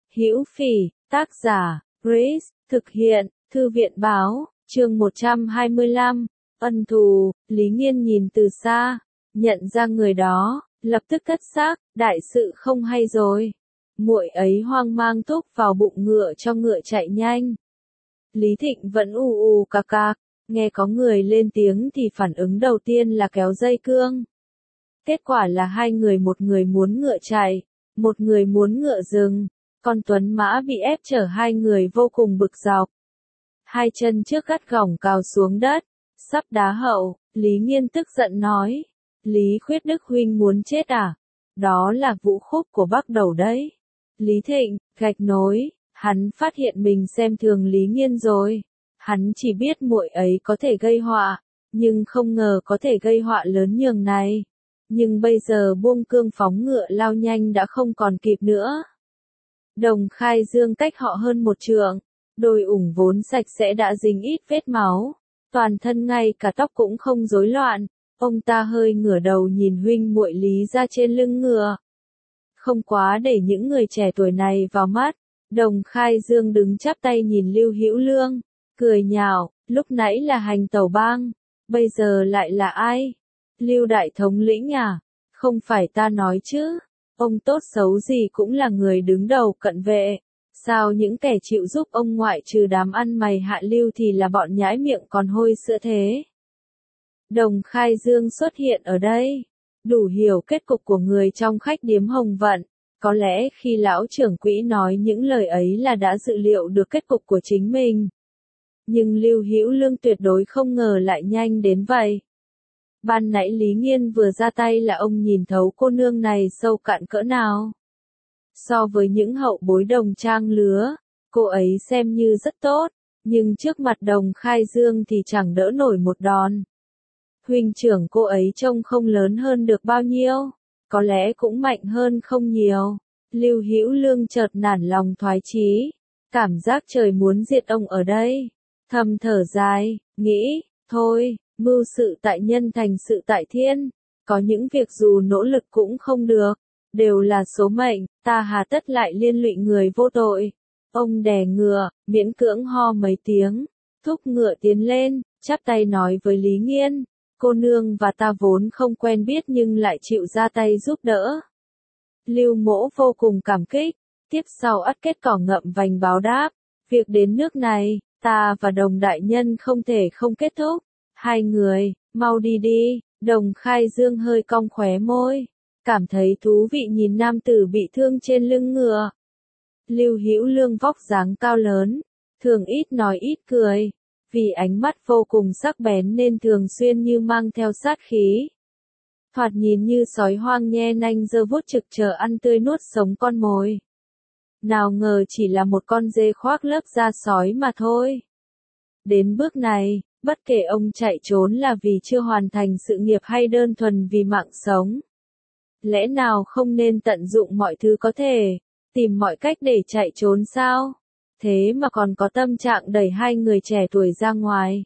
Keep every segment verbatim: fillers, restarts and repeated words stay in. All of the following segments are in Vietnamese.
Hữu Phỉ, tác giả, Grace, thực hiện, Thư viện báo, chương một trăm hai mươi lăm, ân thù. Lý Nghiên nhìn từ xa, nhận ra người đó, lập tức cất xác, đại sự không hay rồi. Muội ấy hoang mang thúc vào bụng ngựa cho ngựa chạy nhanh. Lý Thịnh vẫn ù ù cạc cạc, nghe có người lên tiếng thì phản ứng đầu tiên là kéo dây cương. Kết quả là hai người, một người muốn ngựa chạy, một người muốn ngựa dừng. Con tuấn mã bị ép chở hai người vô cùng bực dọc. Hai chân trước gắt gỏng cào xuống đất, sắp đá hậu. Lý Nghiên tức giận nói, Lý Khuyết Đức huynh muốn chết à? Đó là vũ khúc của Bắc Đầu đấy. Lý Thịnh, gạch nối, hắn phát hiện mình xem thường Lý Nghiên rồi. Hắn chỉ biết muội ấy có thể gây họa, nhưng không ngờ có thể gây họa lớn nhường này. Nhưng bây giờ buông cương phóng ngựa lao nhanh đã không còn kịp nữa. Đồng Khai Dương cách họ hơn một trượng, đôi ủng vốn sạch sẽ đã dính ít vết máu, toàn thân ngay cả tóc cũng không rối loạn. Ông ta hơi ngửa đầu nhìn huynh muội Lý ra trên lưng ngựa. Không quá để những người trẻ tuổi này vào mắt. Đồng Khai Dương đứng chắp tay nhìn Lưu Hữu Lương, cười nhạo, lúc nãy là Hành Tẩu Bang, bây giờ lại là ai? Lưu đại thống lĩnh à? Không phải ta nói chứ? Ông tốt xấu gì cũng là người đứng đầu cận vệ. Sao những kẻ chịu giúp ông ngoại trừ đám ăn mày hạ lưu thì là bọn nhãi miệng còn hôi sữa thế? Đồng Khai Dương xuất hiện ở đây, đủ hiểu kết cục của người trong khách điếm Hồng Vận. Có lẽ khi lão trưởng quỹ nói những lời ấy là đã dự liệu được kết cục của chính mình. Nhưng Lưu Hữu Lương tuyệt đối không ngờ lại nhanh đến vậy. Ban nãy Lý Nghiên vừa ra tay là ông nhìn thấu cô nương này sâu cạn cỡ nào. So với những hậu bối đồng trang lứa, cô ấy xem như rất tốt, nhưng trước mặt Đồng Khai Dương thì chẳng đỡ nổi một đòn. Huynh trưởng cô ấy trông không lớn hơn được bao nhiêu, có lẽ cũng mạnh hơn không nhiều. Lưu Hữu Lương chợt nản lòng thoái chí, cảm giác trời muốn diệt ông ở đây. Thầm thở dài, nghĩ, thôi, mưu sự tại nhân thành sự tại thiên, có những việc dù nỗ lực cũng không được, đều là số mệnh, ta hà tất lại liên lụy người vô tội. Ông đè ngựa, miễn cưỡng ho mấy tiếng, thúc ngựa tiến lên, chắp tay nói với Lý Nghiên, cô nương và ta vốn không quen biết nhưng lại chịu ra tay giúp đỡ. Lưu Mỗ vô cùng cảm kích, tiếp sau ắt kết cỏ ngậm vành báo đáp, việc đến nước này, ta và Đồng đại nhân không thể không kết thúc. Hai người, mau đi đi. Đồng Khai Dương hơi cong khóe môi, cảm thấy thú vị nhìn nam tử bị thương trên lưng ngựa. Lưu Hữu Lương vóc dáng cao lớn, thường ít nói ít cười, vì ánh mắt vô cùng sắc bén nên thường xuyên như mang theo sát khí. Thoạt nhìn như sói hoang nhe nanh giơ vuốt trực chờ ăn tươi nuốt sống con mồi. Nào ngờ chỉ là một con dê khoác lớp da sói mà thôi. Đến bước này, bất kể ông chạy trốn là vì chưa hoàn thành sự nghiệp hay đơn thuần vì mạng sống. Lẽ nào không nên tận dụng mọi thứ có thể, tìm mọi cách để chạy trốn sao? Thế mà còn có tâm trạng đẩy hai người trẻ tuổi ra ngoài.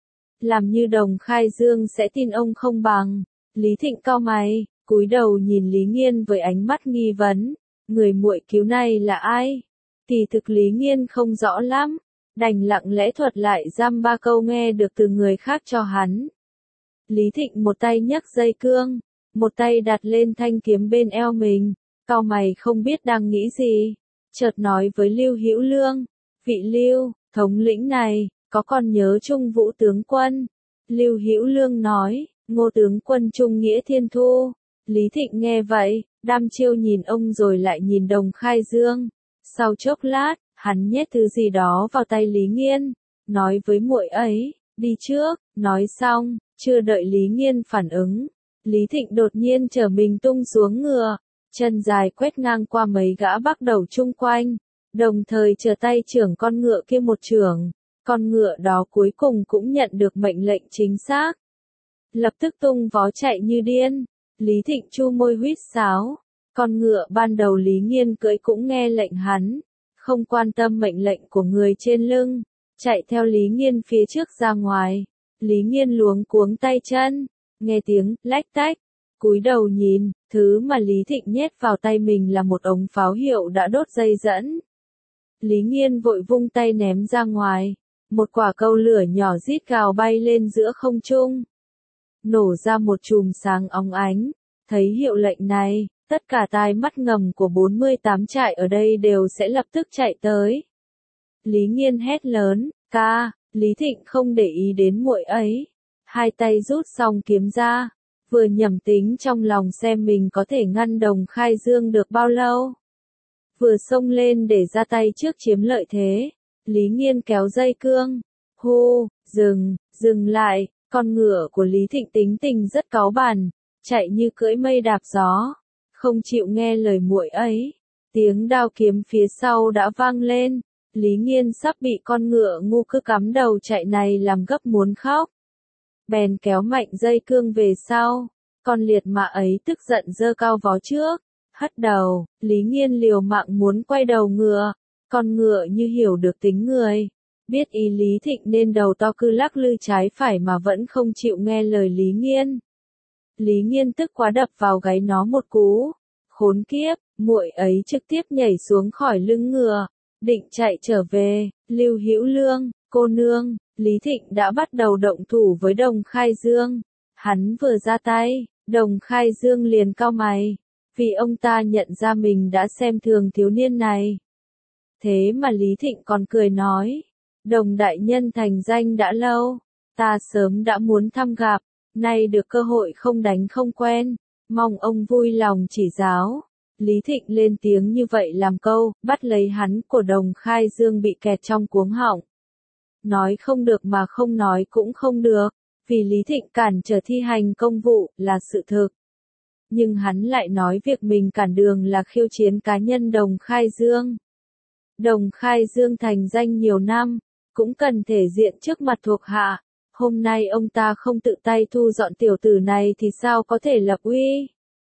Làm như Đồng Khai Dương sẽ tin ông không bằng. Lý Thịnh cau mày, cúi đầu nhìn Lý Nghiên với ánh mắt nghi vấn. Người muội cứu này là ai? Kỳ thực Lý Nghiên không rõ lắm, đành lặng lẽ thuật lại dăm ba câu nghe được từ người khác cho hắn. Lý Thịnh một tay nhấc dây cương, một tay đặt lên thanh kiếm bên eo mình, cau mày không biết đang nghĩ gì, chợt nói với Lưu Hữu Lương, vị Lưu, thống lĩnh này, có còn nhớ Trung Vũ tướng quân? Lưu Hữu Lương nói, Ngô tướng quân Trung Nghĩa Thiên Thu. Lý Thịnh nghe vậy, đăm chiêu nhìn ông rồi lại nhìn Đồng Khai Dương. Sau chốc lát, hắn nhét thứ gì đó vào tay Lý Nghiên, nói với muội ấy, đi trước. Nói xong, chưa đợi Lý Nghiên phản ứng, Lý Thịnh đột nhiên chở mình tung xuống ngựa, chân dài quét ngang qua mấy gã Bắc Đầu chung quanh, đồng thời chờ tay trưởng con ngựa kia một chưởng. Con ngựa đó cuối cùng cũng nhận được mệnh lệnh chính xác, lập tức tung vó chạy như điên. Lý Thịnh chu môi huýt sáo, con ngựa ban đầu Lý Nghiên cưỡi cũng nghe lệnh hắn, không quan tâm mệnh lệnh của người trên lưng, chạy theo Lý Nghiên phía trước ra ngoài. Lý Nghiên luống cuống tay chân, nghe tiếng lách tách, cúi đầu nhìn, thứ mà Lý Thịnh nhét vào tay mình là một ống pháo hiệu đã đốt dây dẫn. Lý Nghiên vội vung tay ném ra ngoài. Một quả câu lửa nhỏ rít gào bay lên giữa không trung. Nổ ra một chùm sáng óng ánh. Thấy hiệu lệnh này, tất cả tai mắt ngầm của bốn mươi tám trại ở đây đều sẽ lập tức chạy tới. Lý Nghiên hét lớn, ca, Lý Thịnh không để ý đến muội ấy. Hai tay rút xong kiếm ra, vừa nhẩm tính trong lòng xem mình có thể ngăn Đồng Khai Dương được bao lâu. Vừa xông lên để ra tay trước chiếm lợi thế. Lý Nghiên kéo dây cương. Hô, dừng, dừng lại, con ngựa của Lý Thịnh tính tình rất cáu bẳn, chạy như cưỡi mây đạp gió, không chịu nghe lời muội ấy. Tiếng đao kiếm phía sau đã vang lên, Lý Nghiên sắp bị con ngựa ngu cứ cắm đầu chạy này làm gấp muốn khóc. Bèn kéo mạnh dây cương về sau, con liệt mã ấy tức giận giơ cao vó trước, hất đầu, Lý Nghiên liều mạng muốn quay đầu ngựa, con ngựa như hiểu được tính người, biết ý Lý Thịnh nên đầu to cứ lắc lư trái phải mà vẫn không chịu nghe lời Lý Nghiên. Lý Nghiên tức quá đập vào gáy nó một cú, khốn kiếp, muội ấy trực tiếp nhảy xuống khỏi lưng ngựa, định chạy trở về. Lưu Hữu Lương, cô nương, Lý Thịnh đã bắt đầu động thủ với Đồng Khai Dương. Hắn vừa ra tay, Đồng Khai Dương liền cau mày, vì ông ta nhận ra mình đã xem thường thiếu niên này. Thế mà Lý Thịnh còn cười nói, Đồng đại nhân thành danh đã lâu, ta sớm đã muốn thăm gặp, nay được cơ hội không đánh không quen, mong ông vui lòng chỉ giáo. Lý Thịnh lên tiếng như vậy làm câu, bắt lấy hắn của Đồng Khai Dương bị kẹt trong cuống họng. Nói không được mà không nói cũng không được, vì Lý Thịnh cản trở thi hành công vụ là sự thực. Nhưng hắn lại nói việc mình cản đường là khiêu chiến cá nhân Đồng Khai Dương. Đồng Khai Dương thành danh nhiều năm, cũng cần thể diện trước mặt thuộc hạ. Hôm nay ông ta không tự tay thu dọn tiểu tử này thì sao có thể lập uy?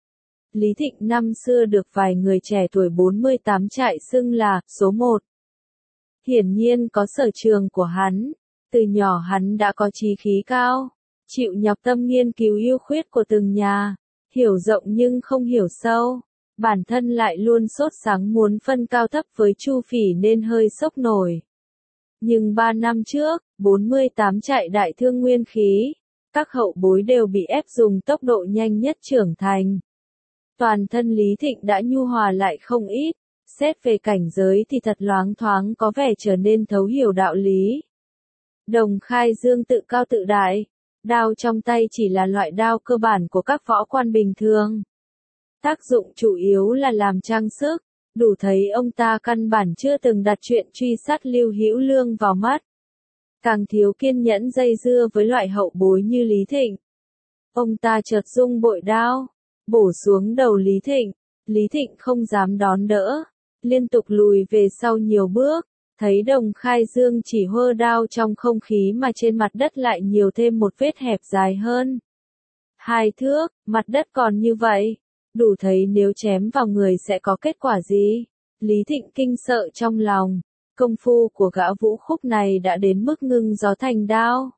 Lý Thịnh năm xưa được vài người trẻ tuổi bốn mươi tám trại xưng là số một. Hiển nhiên có sở trường của hắn, từ nhỏ hắn đã có chí khí cao, chịu nhọc tâm nghiên cứu ưu khuyết của từng nhà, hiểu rộng nhưng không hiểu sâu, bản thân lại luôn sốt sáng muốn phân cao thấp với Chu Phỉ nên hơi sốc nổi. Nhưng ba năm trước, bốn mươi tám trại đại thương nguyên khí, các hậu bối đều bị ép dùng tốc độ nhanh nhất trưởng thành. Toàn thân Lý Thịnh đã nhu hòa lại không ít, xét về cảnh giới thì thật loáng thoáng có vẻ trở nên thấu hiểu đạo lý. Đồng Khai Dương tự cao tự đại, đao trong tay chỉ là loại đao cơ bản của các võ quan bình thường. Tác dụng chủ yếu là làm trang sức, đủ thấy ông ta căn bản chưa từng đặt chuyện truy sát Lưu Hữu Lương vào mắt. Càng thiếu kiên nhẫn dây dưa với loại hậu bối như Lý Thịnh. Ông ta chợt rung bội đao, bổ xuống đầu Lý Thịnh. Lý Thịnh không dám đón đỡ, liên tục lùi về sau nhiều bước, thấy Đồng Khai Dương chỉ hơ đao trong không khí mà trên mặt đất lại nhiều thêm một vết hẹp dài hơn. Hai thước, mặt đất còn như vậy, đủ thấy nếu chém vào người sẽ có kết quả gì. Lý Thịnh kinh sợ trong lòng, công phu của gã Vũ Khúc này đã đến mức ngưng gió thành đao.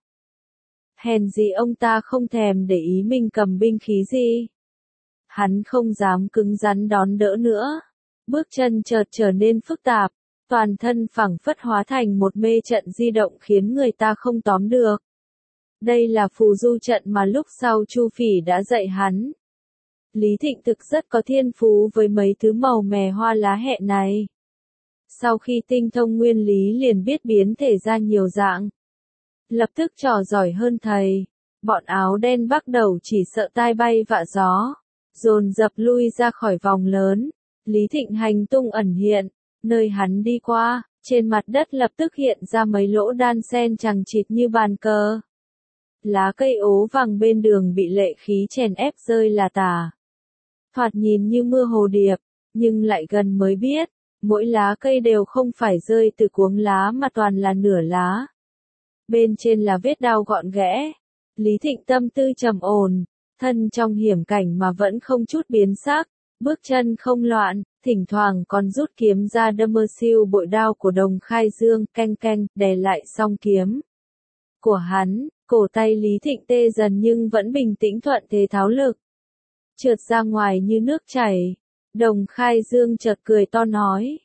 Hèn gì ông ta không thèm để ý mình cầm binh khí gì. Hắn không dám cứng rắn đón đỡ nữa. Bước chân chợt trở nên phức tạp, toàn thân phẳng phất hóa thành một mê trận di động khiến người ta không tóm được. Đây là phù du trận mà lúc sau Chu Phỉ đã dạy hắn. Lý Thịnh thực rất có thiên phú với mấy thứ màu mè hoa lá hẹ này. Sau khi tinh thông nguyên lý liền biết biến thể ra nhiều dạng. Lập tức trò giỏi hơn thầy. Bọn áo đen bắt đầu chỉ sợ tai bay vạ gió, dồn dập lui ra khỏi vòng lớn. Lý Thịnh hành tung ẩn hiện, nơi hắn đi qua, trên mặt đất lập tức hiện ra mấy lỗ đan sen chằng chịt như bàn cờ. Lá cây ố vàng bên đường bị lệ khí chèn ép rơi là tả. Thoạt nhìn như mưa hồ điệp, nhưng lại gần mới biết, mỗi lá cây đều không phải rơi từ cuống lá mà toàn là nửa lá. Bên trên là vết đao gọn ghẽ. Lý Thịnh tâm tư trầm ổn, thân trong hiểm cảnh mà vẫn không chút biến sắc, bước chân không loạn, thỉnh thoảng còn rút kiếm ra đâm mơ siêu bội đao của Đồng Khai Dương, canh canh, đè lại song kiếm của hắn. Cổ tay Lý Thịnh tê dần nhưng vẫn bình tĩnh thuận thế tháo lực, trượt ra ngoài như nước chảy. Đồng Khai Dương chợt cười to nói,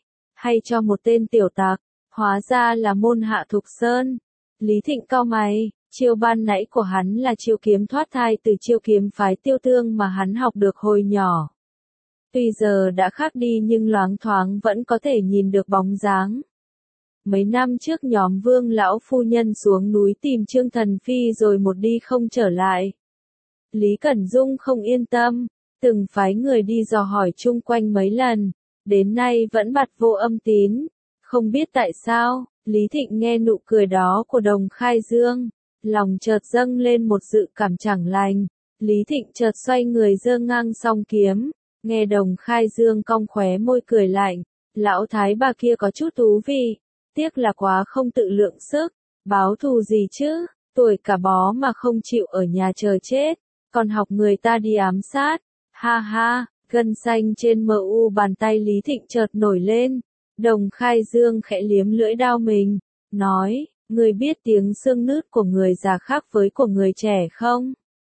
hay cho một tên tiểu tặc, hóa ra là môn Hạ Thục Sơn. Lý Thịnh cau mày, chiêu ban nãy của hắn là chiêu kiếm thoát thai từ chiêu kiếm phái Tiêu Tương mà hắn học được hồi nhỏ. Tuy giờ đã khác đi nhưng loáng thoáng vẫn có thể nhìn được bóng dáng. Mấy năm trước nhóm Vương lão phu nhân xuống núi tìm Trương Thần Phi rồi một đi không trở lại. Lý Cẩn Dung không yên tâm, từng phái người đi dò hỏi chung quanh mấy lần, đến nay vẫn bặt vô âm tín. Không biết tại sao, Lý Thịnh nghe nụ cười đó của Đồng Khai Dương, lòng chợt dâng lên một dự cảm chẳng lành. Lý Thịnh chợt xoay người giơ ngang song kiếm, nghe Đồng Khai Dương cong khóe môi cười lạnh, lão thái bà kia có chút thú vị, tiếc là quá không tự lượng sức, báo thù gì chứ, tuổi cả bó mà không chịu ở nhà chờ chết, còn học người ta đi ám sát, ha ha, gân xanh trên mờ u bàn tay Lý Thịnh chợt nổi lên. Đồng Khai Dương khẽ liếm lưỡi đao mình, nói, người biết tiếng xương nứt của người già khác với của người trẻ không?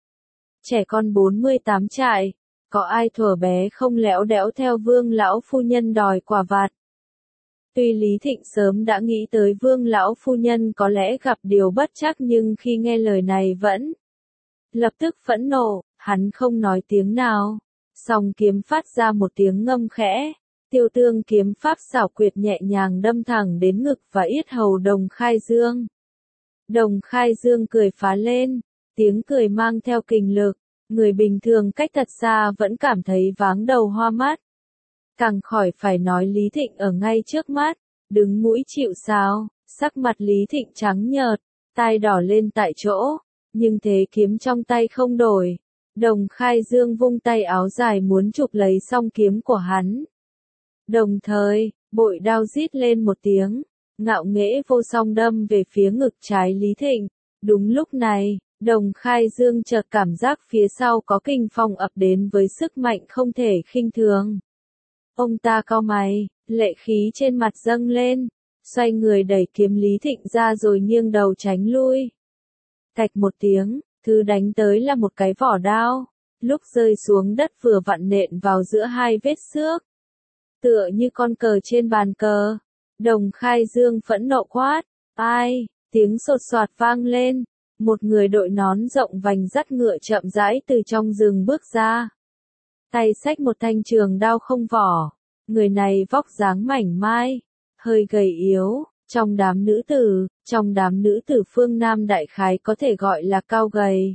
Trẻ con bốn mươi tám trại, có ai thuở bé không léo đẽo theo Vương lão phu nhân đòi quà vặt? Tuy Lý Thịnh sớm đã nghĩ tới Vương lão phu nhân có lẽ gặp điều bất trắc nhưng khi nghe lời này vẫn lập tức phẫn nộ, hắn không nói tiếng nào, song kiếm phát ra một tiếng ngâm khẽ. Tiêu Tương kiếm pháp xảo quyệt nhẹ nhàng đâm thẳng đến ngực và yết hầu Đồng Khai Dương. Đồng Khai Dương cười phá lên, tiếng cười mang theo kình lực, người bình thường cách thật xa vẫn cảm thấy váng đầu hoa mắt. Càng khỏi phải nói Lý Thịnh ở ngay trước mắt, đứng mũi chịu sào, sắc mặt Lý Thịnh trắng nhợt, tai đỏ lên tại chỗ, nhưng thế kiếm trong tay không đổi. Đồng Khai Dương vung tay áo dài muốn chụp lấy song kiếm của hắn. Đồng thời, bội đao rít lên một tiếng, ngạo nghễ vô song đâm về phía ngực trái Lý Thịnh. Đúng lúc này, Đồng Khai Dương chợt cảm giác phía sau có kình phong ập đến với sức mạnh không thể khinh thường. Ông ta cau mày, lệ khí trên mặt dâng lên, xoay người đẩy kiếm Lý Thịnh ra rồi nghiêng đầu tránh lui. Cạch một tiếng, thứ đánh tới là một cái vỏ đao, lúc rơi xuống đất vừa vặn nện vào giữa hai vết xước. Tựa như con cờ trên bàn cờ, Đồng Khai Dương phẫn nộ quát, ai, tiếng sột soạt vang lên, một người đội nón rộng vành dắt ngựa chậm rãi từ trong rừng bước ra. Tay xách một thanh trường đao không vỏ, người này vóc dáng mảnh mai, hơi gầy yếu, trong đám nữ tử, trong đám nữ tử phương Nam đại khái có thể gọi là cao gầy.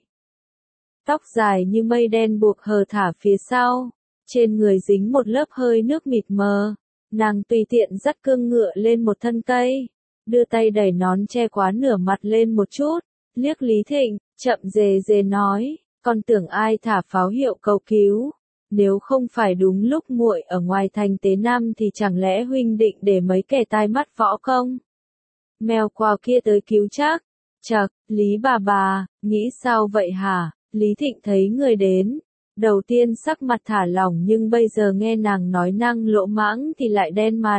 Tóc dài như mây đen buộc hờ thả phía sau. Trên người dính một lớp hơi nước mịt mờ, nàng tùy tiện dắt cương ngựa lên một thân cây, đưa tay đẩy nón che quá nửa mặt lên một chút, liếc Lý Thịnh, chậm rề rề nói, con tưởng ai thả pháo hiệu cầu cứu, nếu không phải đúng lúc muội ở ngoài thành Tế Nam thì chẳng lẽ huynh định để mấy kẻ tai mắt võ công mèo quào kia tới cứu chắc? Chậc, Lý bà bà, nghĩ sao vậy hả? Lý Thịnh thấy người đến. Đầu tiên sắc mặt thả lỏng nhưng bây giờ nghe nàng nói năng lỗ mãng thì lại đen mặt.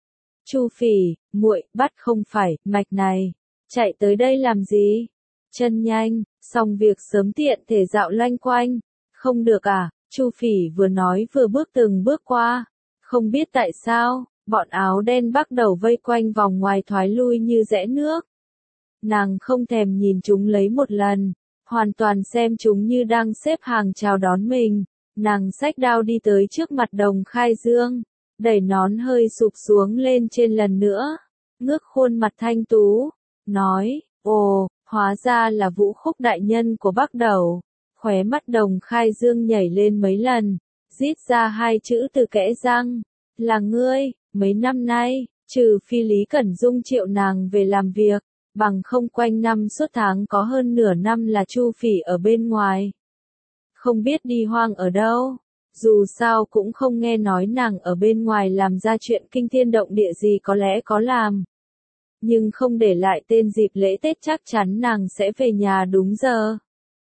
Chu Phỉ, muội bắt không phải, mạch này, chạy tới đây làm gì? Chân nhanh, xong việc sớm tiện thể dạo loanh quanh, không được à? Chu Phỉ vừa nói vừa bước từng bước qua, không biết tại sao, bọn áo đen bắt đầu vây quanh vòng ngoài thoái lui như rẽ nước. Nàng không thèm nhìn chúng lấy một lần. Hoàn toàn xem chúng như đang xếp hàng chào đón mình, nàng xách đao đi tới trước mặt Đồng Khai Dương, đẩy nón hơi sụp xuống lên trên lần nữa, ngước khuôn mặt thanh tú, nói, ồ, hóa ra là Vũ Khúc đại nhân của Bắc Đẩu. Khóe mắt Đồng Khai Dương nhảy lên mấy lần, rít ra hai chữ từ kẽ răng, là ngươi. Mấy năm nay, trừ phi Lý Cẩn Dung triệu nàng về làm việc, bằng không quanh năm suốt tháng có hơn nửa năm là Chu Phỉ ở bên ngoài. Không biết đi hoang ở đâu, dù sao cũng không nghe nói nàng ở bên ngoài làm ra chuyện kinh thiên động địa gì, có lẽ có làm. Nhưng không để lại tên dịp lễ Tết chắc chắn nàng sẽ về nhà đúng giờ.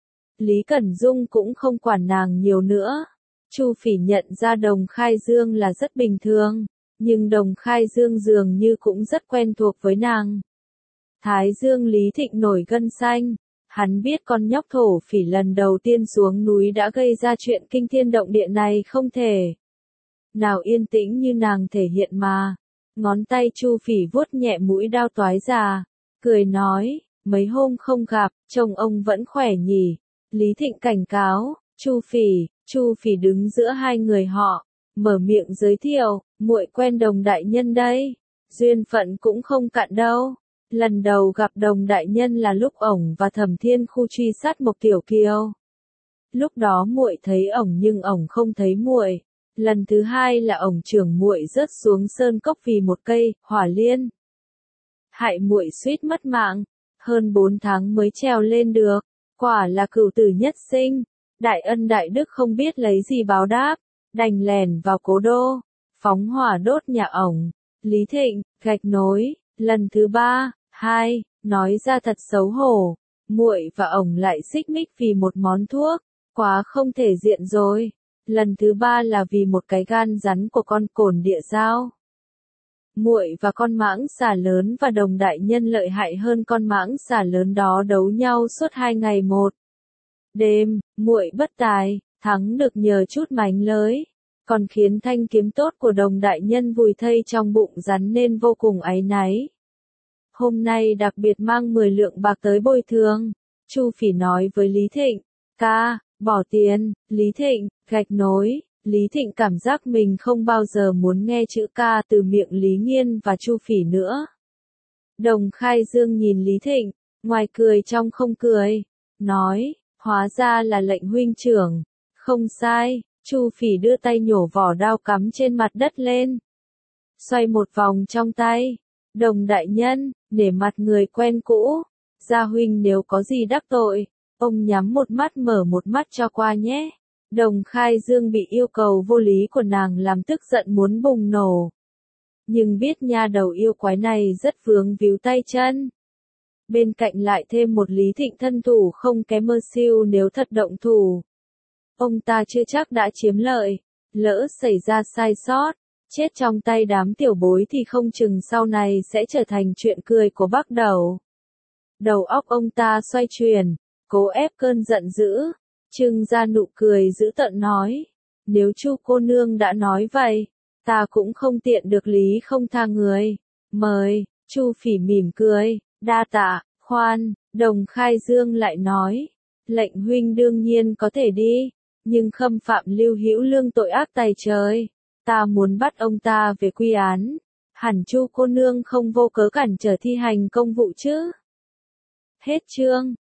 Lý Cẩn Dung cũng không quản nàng nhiều nữa. Chu Phỉ nhận ra Đồng Khai Dương là rất bình thường, nhưng Đồng Khai Dương dường như cũng rất quen thuộc với nàng. Thái Dương Lý Thịnh nổi gân xanh, hắn biết con nhóc thổ phỉ lần đầu tiên xuống núi đã gây ra chuyện kinh thiên động địa này không thể nào yên tĩnh như nàng thể hiện mà. Ngón tay Chu Phỉ vuốt nhẹ mũi đao toái già, cười nói, mấy hôm không gặp, trông ông vẫn khỏe nhỉ. Lý Thịnh cảnh cáo, Chu Phỉ, Chu Phỉ đứng giữa hai người họ, mở miệng giới thiệu, muội quen Đồng đại nhân đây, duyên phận cũng không cạn đâu. Lần đầu gặp Đồng đại nhân là lúc ổng và Thẩm Thiên Khu truy sát Mộc Tiểu Kiều. Lúc đó muội thấy ổng nhưng ổng không thấy muội. Lần thứ hai là ổng trưởng muội rớt xuống sơn cốc vì một cây hỏa liên, hại muội suýt mất mạng, hơn bốn tháng mới trèo lên được, quả là cửu tử nhất sinh. Đại ân đại đức không biết lấy gì báo đáp, đành lèn vào cố đô, phóng hỏa đốt nhà ổng. Lý Thịnh, gạch nối, lần thứ ba, hai, nói ra thật xấu hổ, muội và ổng lại xích mích vì một món thuốc, quá không thể diện rồi. Lần thứ ba là vì một cái gan rắn của con cồn địa dao. Muội và con mãng xà lớn và Đồng đại nhân lợi hại hơn con mãng xà lớn đó đấu nhau suốt hai ngày một đêm, muội bất tài, thắng được nhờ chút mánh lới, còn khiến thanh kiếm tốt của Đồng đại nhân vùi thây trong bụng rắn nên vô cùng áy náy. Hôm nay đặc biệt mang mười lượng bạc tới bồi thường. Chu Phỉ nói với Lý Thịnh, ca, bỏ tiền. Lý Thịnh, gạch nối. Lý Thịnh cảm giác mình không bao giờ muốn nghe chữ ca từ miệng Lý Nghiên và Chu Phỉ nữa. Đồng Khai Dương nhìn Lý Thịnh, ngoài cười trong không cười, nói, hóa ra là lệnh huynh trưởng. Không sai. Chu Phỉ đưa tay nhổ vỏ đao cắm trên mặt đất lên, xoay một vòng trong tay. Đồng đại nhân, nể mặt người quen cũ, gia huynh nếu có gì đắc tội, ông nhắm một mắt mở một mắt cho qua nhé. Đồng Khai Dương bị yêu cầu vô lý của nàng làm tức giận muốn bùng nổ. Nhưng biết nha đầu yêu quái này rất vướng víu tay chân. Bên cạnh lại thêm một Lý Thịnh thân thủ không kém mơ siêu nếu thật động thủ. Ông ta chưa chắc đã chiếm lợi, lỡ xảy ra sai sót, chết trong tay đám tiểu bối thì không chừng sau này sẽ trở thành chuyện cười của Bắc Đầu. Đầu óc ông ta xoay chuyển, cố ép cơn giận dữ, trưng ra nụ cười dữ tợn nói, nếu Chu cô nương đã nói vậy, ta cũng không tiện được lý không tha người. Mời. Chu Phỉ mỉm cười, đa tạ. Khoan, Đồng Khai Dương lại nói, lệnh huynh đương nhiên có thể đi, nhưng khâm phạm Lưu Hữu Lương tội ác tày trời, ta muốn bắt ông ta về quy án. Hẳn Chu cô nương không vô cớ cản trở thi hành công vụ chứ? Hết chương.